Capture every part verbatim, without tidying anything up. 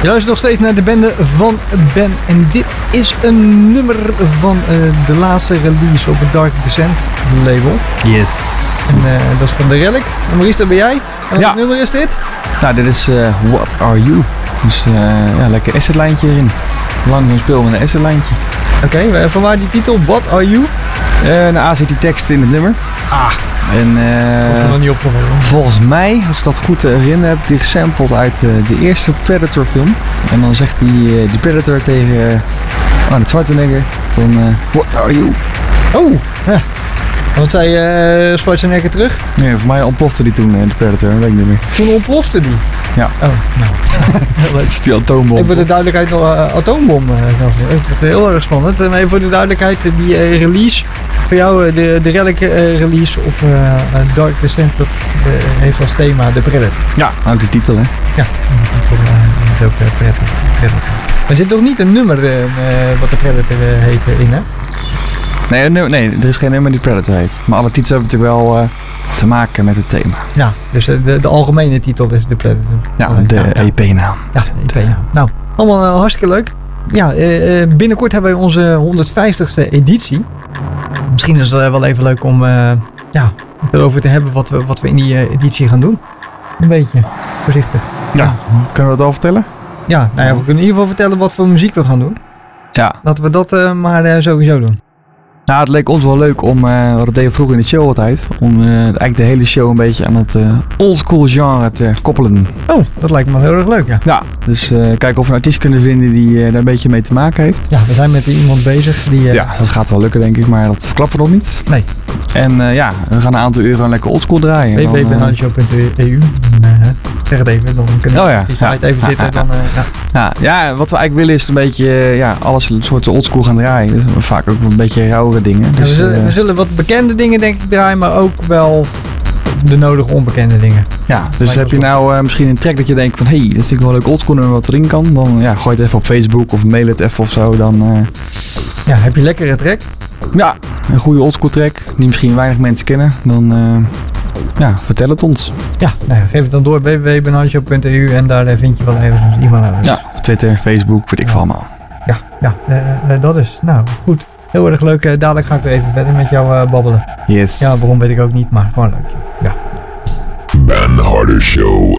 Je luistert nog steeds naar de bende van Ben. En dit is een nummer van uh, de laatste release op het Dark Descent label. Yes. En uh, dat is van de Relic. En Maurice, dat ben jij. En ja. Wat nummer is dit? Nou, dit is uh, What Are You. Dus uh, ja, lekker acid-lijntje erin. Lang zo'n speel met een acid-lijntje. Oké, okay, van waar die titel? What Are You? Uh, nou, A zit die tekst in het nummer. Ah. En uh, dat is nog niet opgevallen. Volgens mij, als ik dat goed herinner heb, die gesampled uit uh, de eerste Predator film. En dan zegt die, uh, die Predator tegen uh, Arnold Schwarzenegger van uh, What Are You? Oh, ja. Wat zei uh, Schwarzenegger terug? Nee, voor mij ontplofte die toen, uh, de Predator, weet ik niet meer. Toen ontplofte die? Ja. Oh, nou. Dat is die atoombom. Even voor de duidelijkheid nog uh, atoombom. Uh, dat is heel erg spannend. Maar even voor de duidelijkheid, die uh, release voor jou, uh, de, de Relic uh, release op uh, Dark Descent, dat uh, heeft als thema de Predator. Ja, ook de titel, hè? Ja, dat is ook uh, Predator. Predator. Maar er zit toch niet een nummer uh, wat de Predator uh, heet uh, in, hè? Nee, nee, nee, er is geen nummer die Predator heet. Maar alle titels hebben natuurlijk wel uh, te maken met het thema. Ja, dus uh, de, de algemene titel is de Predator. Ja, de ja, E P-naam. Ja, de E P-naam. Nou, allemaal uh, hartstikke leuk. Ja, uh, binnenkort hebben wij onze honderdvijftigste editie. Misschien is het wel even leuk om uh, ja, erover te hebben wat we, wat we in die uh, editie gaan doen. Een beetje voorzichtig. Ja, ja. Kunnen we dat al vertellen? Ja, nou ja, we kunnen in ieder geval vertellen wat voor muziek we gaan doen. Ja. Laten we dat uh, maar uh, sowieso doen. Nou, het leek ons wel leuk om, uh, wat deden we vroeger in de show altijd, om uh, eigenlijk de hele show een beetje aan het uh, oldschool genre te koppelen. Oh, dat lijkt me heel erg leuk, ja. Ja, dus uh, kijken of we een artiest kunnen vinden die uh, daar een beetje mee te maken heeft. Ja, we zijn met iemand bezig die... Uh... Ja, dat gaat wel lukken denk ik, maar dat verklappen we nog niet. Nee. En uh, ja, we gaan een aantal uur gewoon lekker oldschool draaien. w w w punt benadeshow punt e u uh, Zeg het even, dan kunnen we oh, ja. die ja. even ja, zitten. Ja, dan, uh, ja. Ja, ja, wat we eigenlijk willen is een beetje uh, ja, alles een soort oldschool gaan draaien. Dus vaak ook een beetje rauwere dingen. Dus, ja, we, zullen, uh, we zullen wat bekende dingen denk ik draaien, maar ook wel de nodige onbekende dingen. Ja, dus heb je nou uh, misschien een track dat je denkt van hé, hey, dat vind ik wel leuk oldschool nummer wat erin kan. Dan ja, gooi het even op Facebook of mail het even of zo. Dan, uh... Ja, heb je lekkere track? Ja, een goede oldschool track die misschien weinig mensen kennen. Dan uh, ja, vertel het ons. Ja, nou ja, geef het dan door w w w punt benadeshow punt e u en daar uh, vind je wel even een e-mailadres. Ja, Twitter, Facebook, weet ik veel allemaal. Ja, ja uh, uh, dat is. Nou, goed. Heel erg leuk. Uh, dadelijk ga ik weer even verder met jou uh, babbelen. Yes. Ja, waarom weet ik ook niet, maar gewoon leuk. Ja. Ben Harder Show.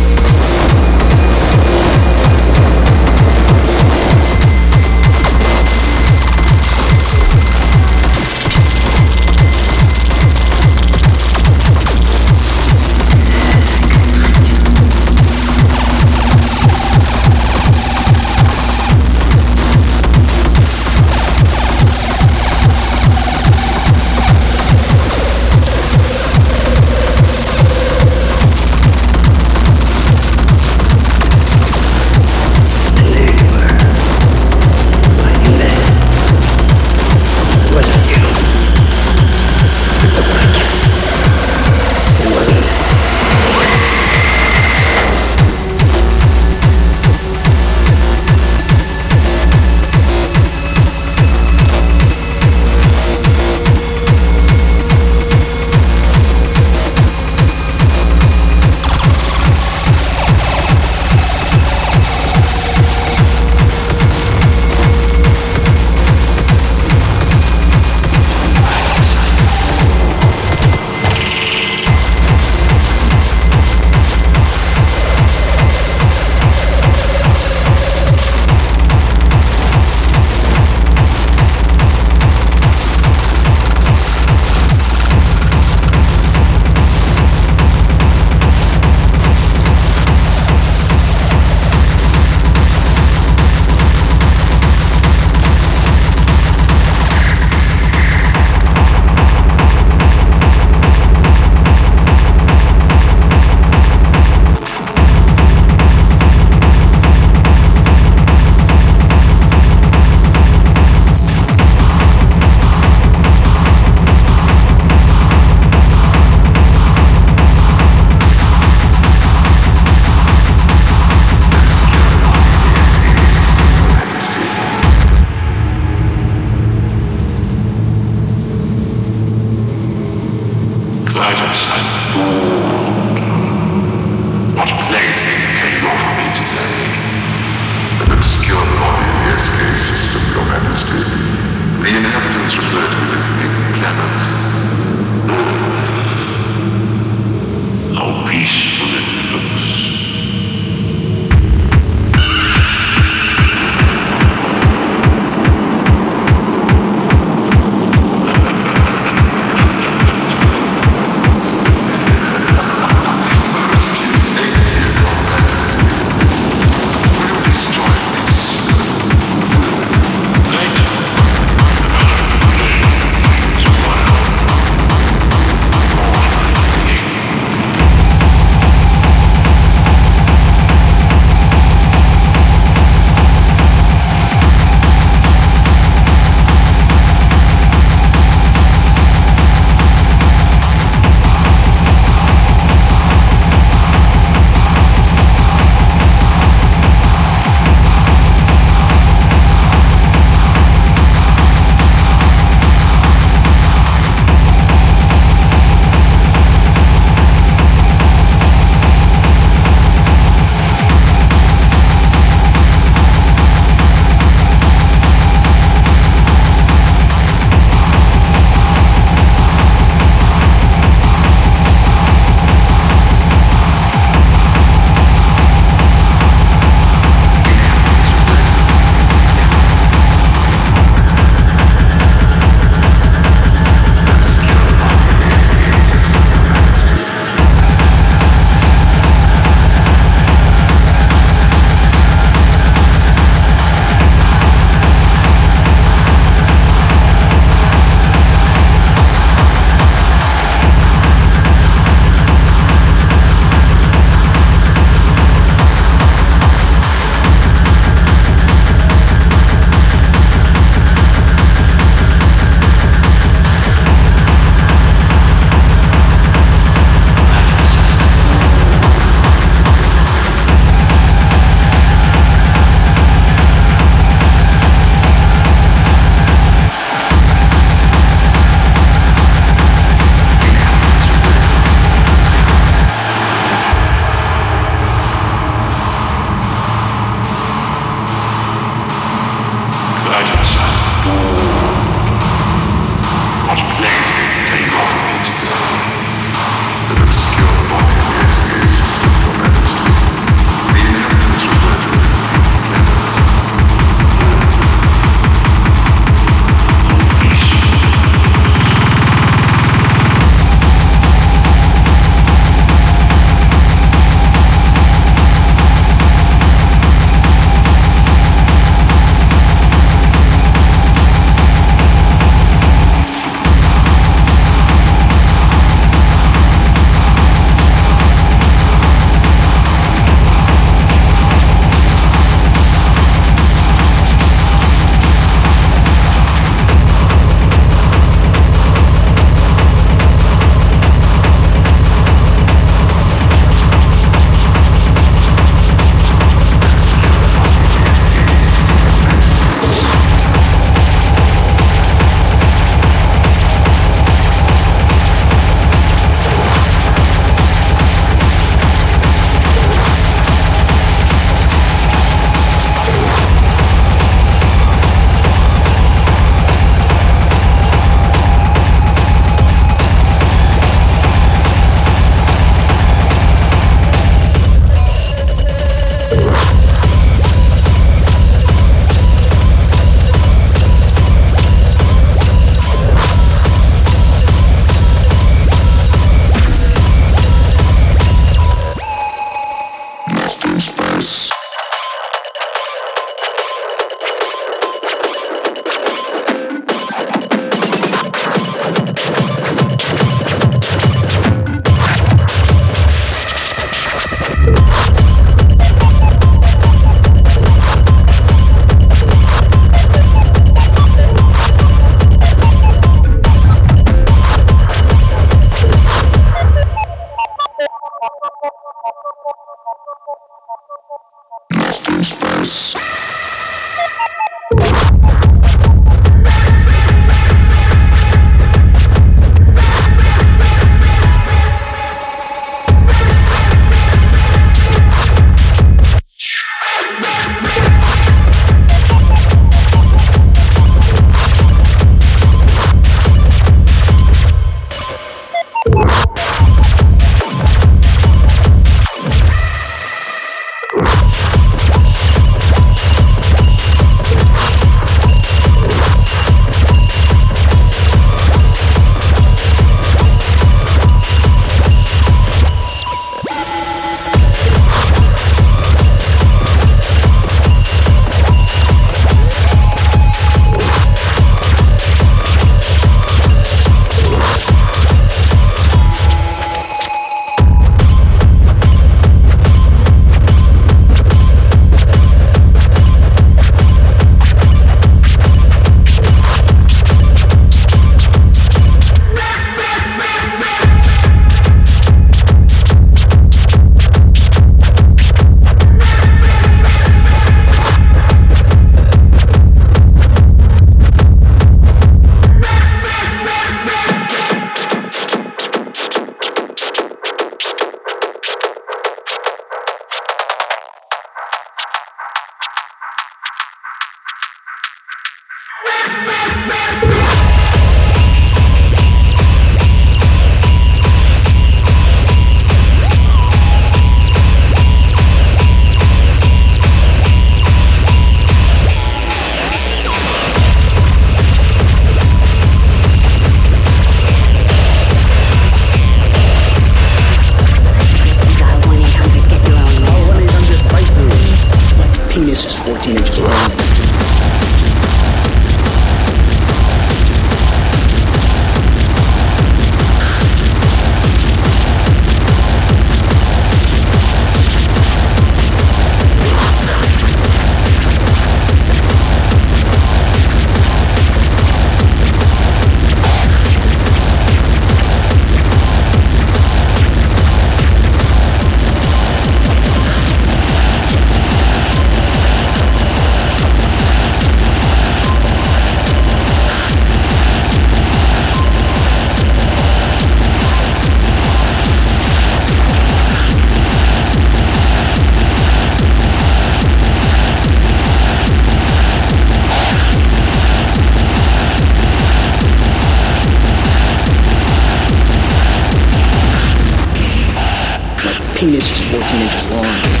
penis is fourteen inches long.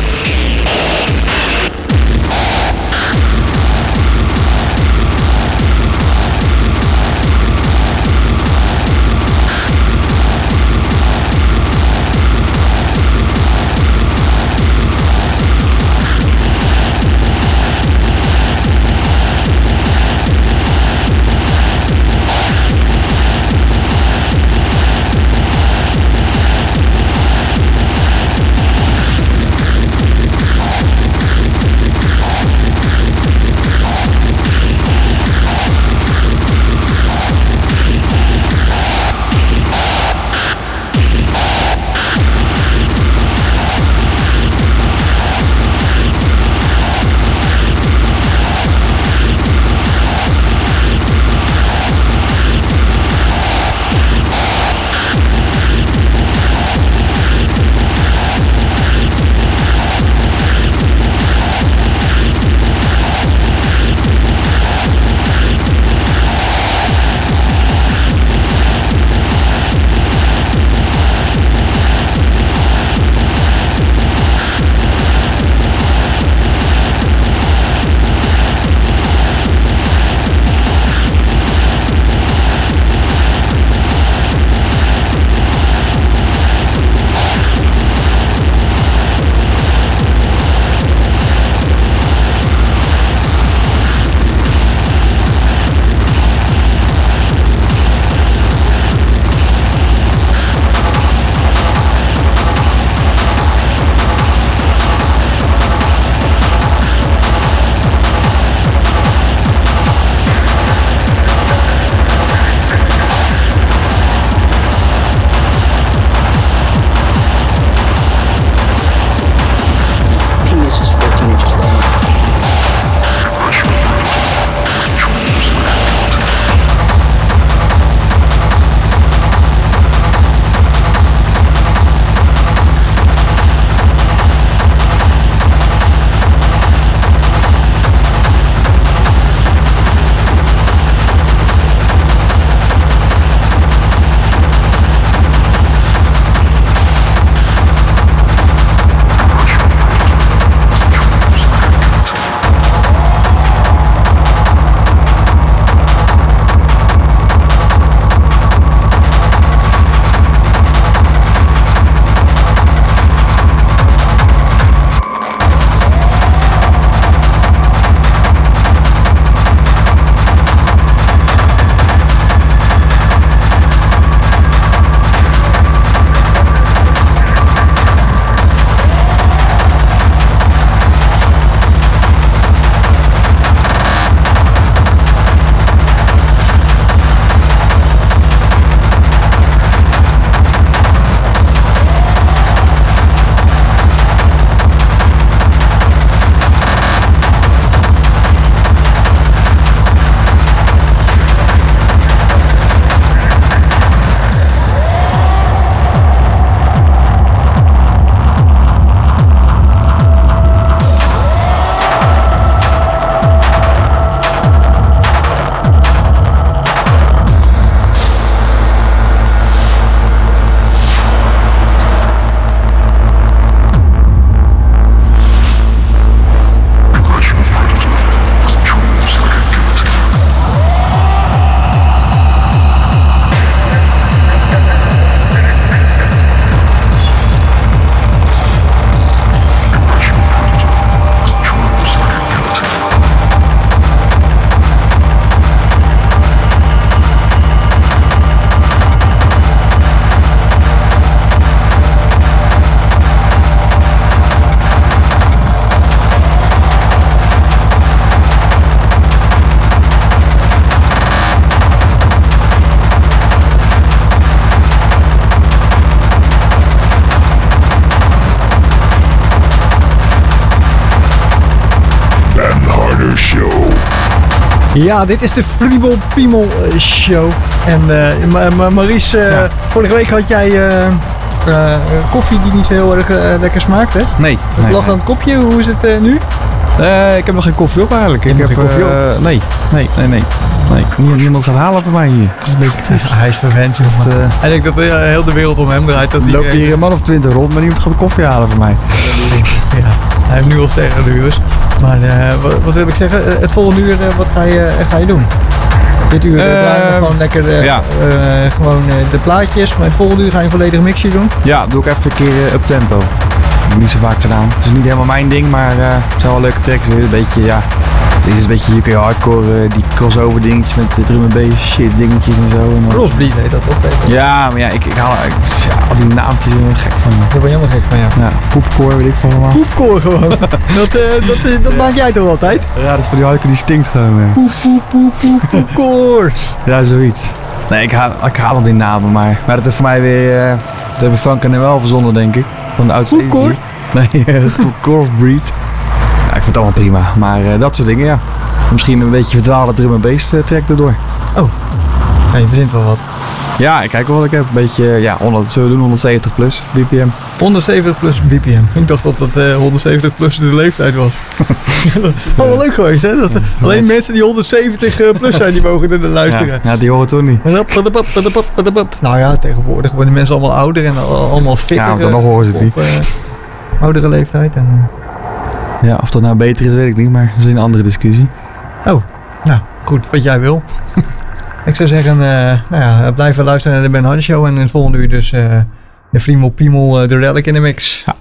Ja, dit is de Friemel Piemel uh, Show. En uh, Ma- Ma- Maurice, uh, Ja. vorige week had jij uh, uh, koffie die niet zo heel erg uh, lekker smaakt, hè? Nee. Het nee, lag nee. aan het kopje, hoe is het uh, nu? Uh, ik heb nog geen koffie op eigenlijk. Je Ik hebt heb nog geen koffie uh, Nee, nee, nee, nee. nee. Nie- Niemand gaat halen voor mij hier. Het is een beetje triest. Hij is verwend, jongen. Uh, Hij denkt dat uh, heel de wereld om hem draait. Dat er loopt hier een man of twintig rond, maar niemand gaat koffie halen voor mij. Ja, hij heeft nu al tegen de uur. Maar uh, wat, wat wil ik zeggen? Uh, het volgende uur, uh, wat ga je, uh, ga je doen? Dit uur uh, draaien we Ehm, gewoon lekker uh, ja. uh, gewoon, uh, de plaatjes. Maar het volgende uur ga je een volledig mixje doen. Ja, doe ik even een keer uh, up tempo. Dat heb ik niet zo vaak gedaan. Het is niet helemaal mijn ding, maar uh, het zijn wel leuke tracks. Weer. Een beetje, ja. Het is een beetje, je kun je hardcore, uh, die crossover dingetjes met de drum and bass shit dingetjes en zo. En dan- Crossbleed heet dat toch? Peter? Ja, maar ja, ik, ik haal ik, ja, al die naampjes er gek van. Daar ben je helemaal gek van, ja. Ja, poepcore weet ik van allemaal. Poepkoor gewoon. dat, uh, dat, is, dat maak jij toch altijd? Ja, dat is van die hardcore die stinkt gewoon. uh. Poep, poep, poep, poep, poepkoor. Ja, zoiets. Nee, ik haal, ik haal al die namen, maar, maar dat is voor mij weer, uh, dat hebben Frank en wel verzonnen, denk ik. Van de oudste Poepkoor? Nee, Core Breed. Ja, ik vind het allemaal prima, maar uh, dat soort dingen, ja. Misschien een beetje verdwaalde drum en bass uh, track erdoor. Ja, je verzint wel wat. Ja, ik kijk wel wat ik heb. Een beetje, ja, honderd, zullen we doen honderdzeventig plus B P M. honderdzeventig plus B P M. Ik dacht dat dat uh, honderdzeventig plus de leeftijd was. Dat is wel leuk geweest, hè? Dat, alleen net. mensen die honderdzeventig uh, plus zijn, die mogen er naar luisteren. Ja, ja, die horen toch niet. Padap, padap, padap, padap. Nou ja, tegenwoordig worden mensen allemaal ouder en al- allemaal fitter. Ja, maar dan nog horen ze het op, uh, oudere leeftijd. En, Ja, of dat nou beter is, weet ik niet, maar dat is een andere discussie. uh, nou, goed, wat jij wil. Ik zou zeggen, uh, nou ja, blijven luisteren naar de Ben Hardy Show. En in het volgende uur dus uh, de Friemel Piemel, uh, de Relic in de mix. Ja.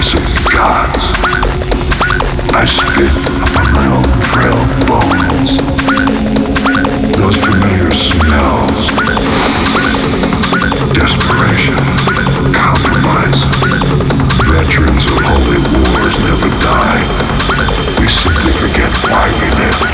face of gods. I spit upon my own frail bones. Those familiar smells. Desperation, compromise. Veterans of holy wars never die. We simply forget why we live.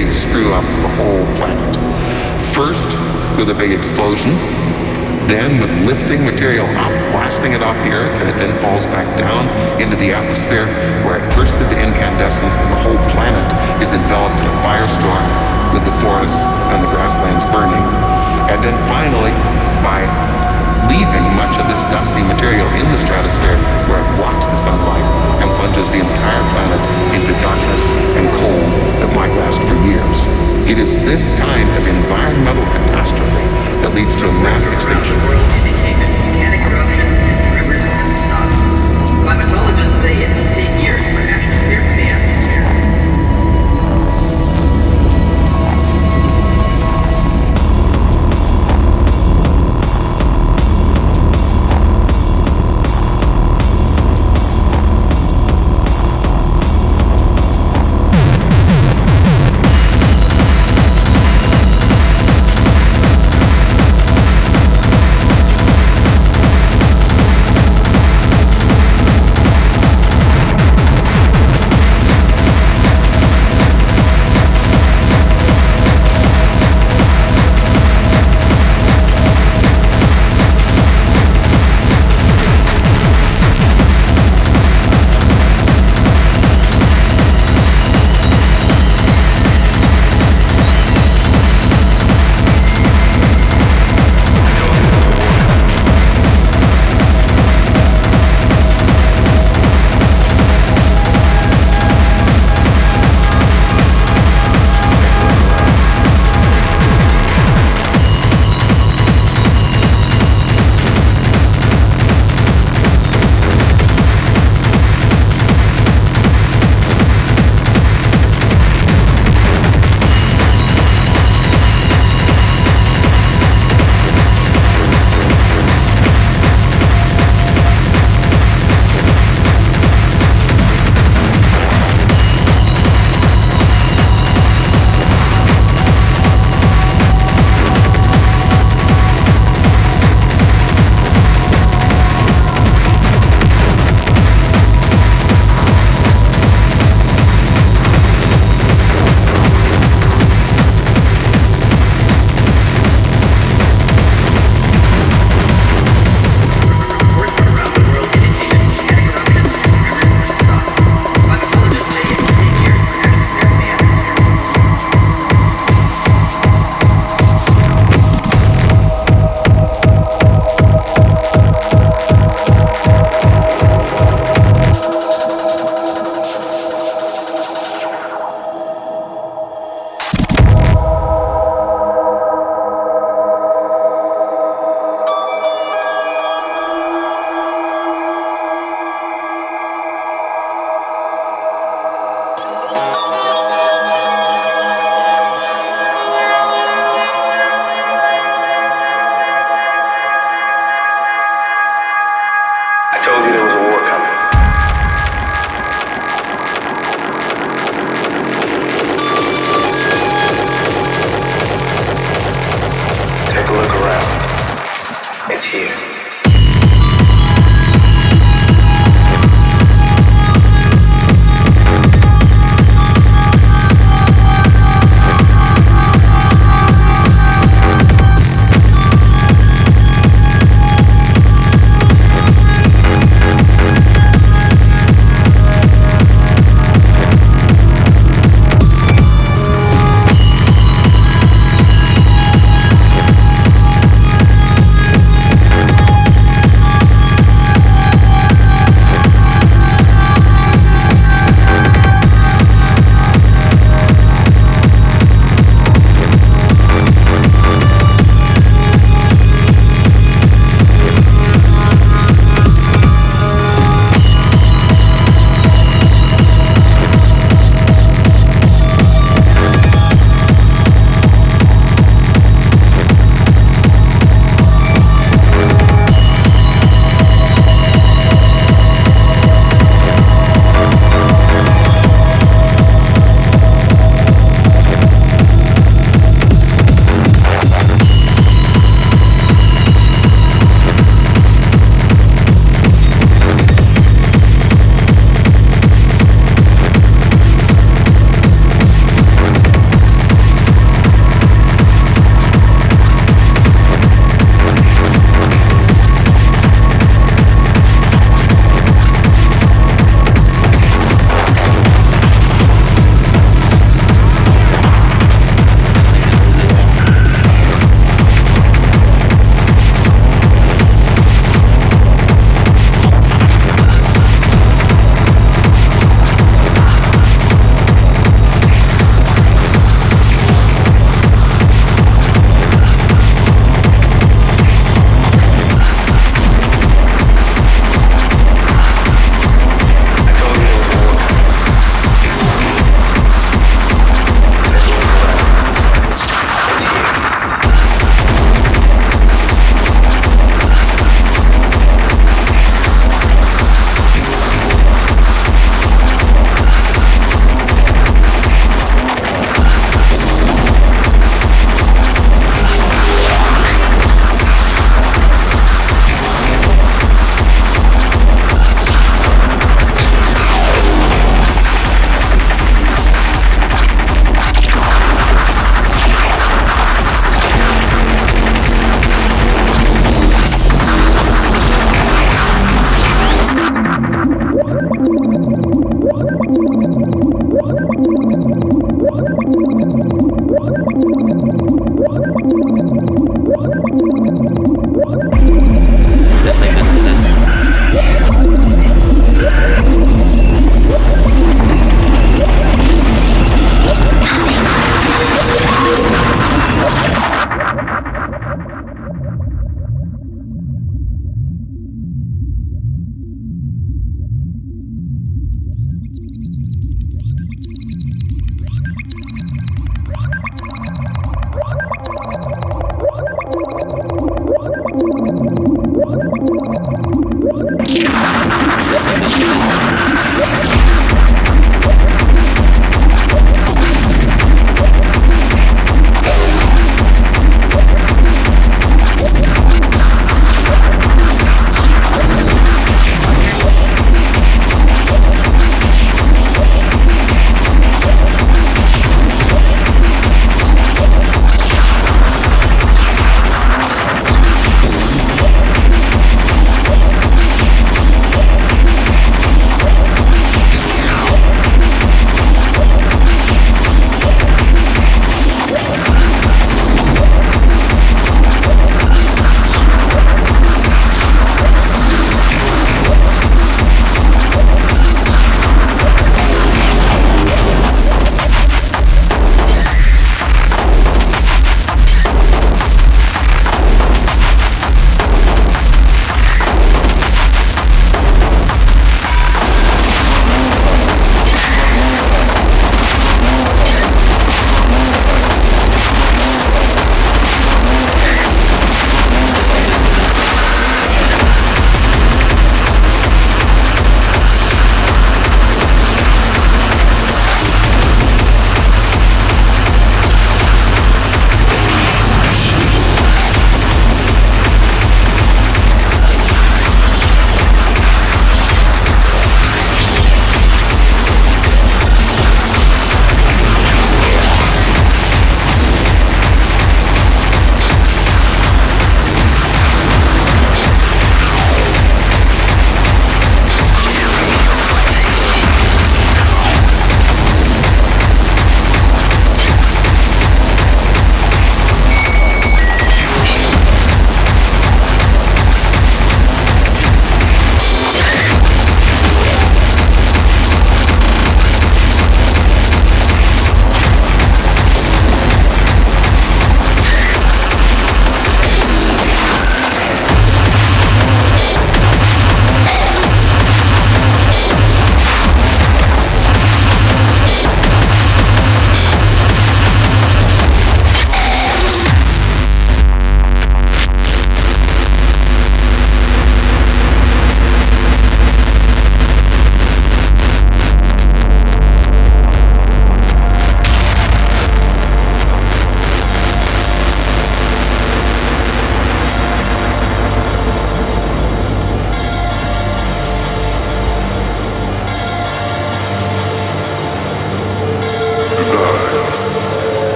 really screw up the whole planet. First, with a big explosion, then with lifting material up, blasting it off the Earth, and it then falls back down into the atmosphere where it bursts into incandescence and the whole planet is enveloped in a firestorm with the forests and the grasslands burning. And then finally, by leaving much of this dusty material in the stratosphere where it blocks the sunlight and plunges the entire planet into darkness and cold that might last for years. It is this kind of environmental catastrophe that leads to a mass extinction. Indicate that volcanic eruptions and tremors have been stopped. Climatologists say it will take years for ash to clear from the atmosphere.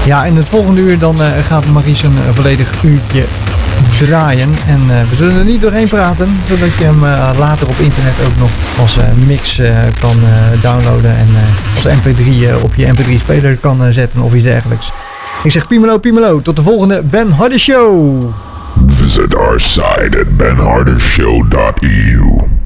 Ja, in het volgende uur dan uh, gaat Maurice een uh, volledig uurtje draaien. En uh, we zullen er niet doorheen praten, zodat je hem uh, later op internet ook nog als uh, mix uh, kan uh, downloaden. En uh, als M P drie uh, op je M P drie speler kan uh, zetten of iets dergelijks. Ik zeg Piemelo, Piemelo. Tot de volgende Ben Harder Show. Visit our site at ben harder show dot e u.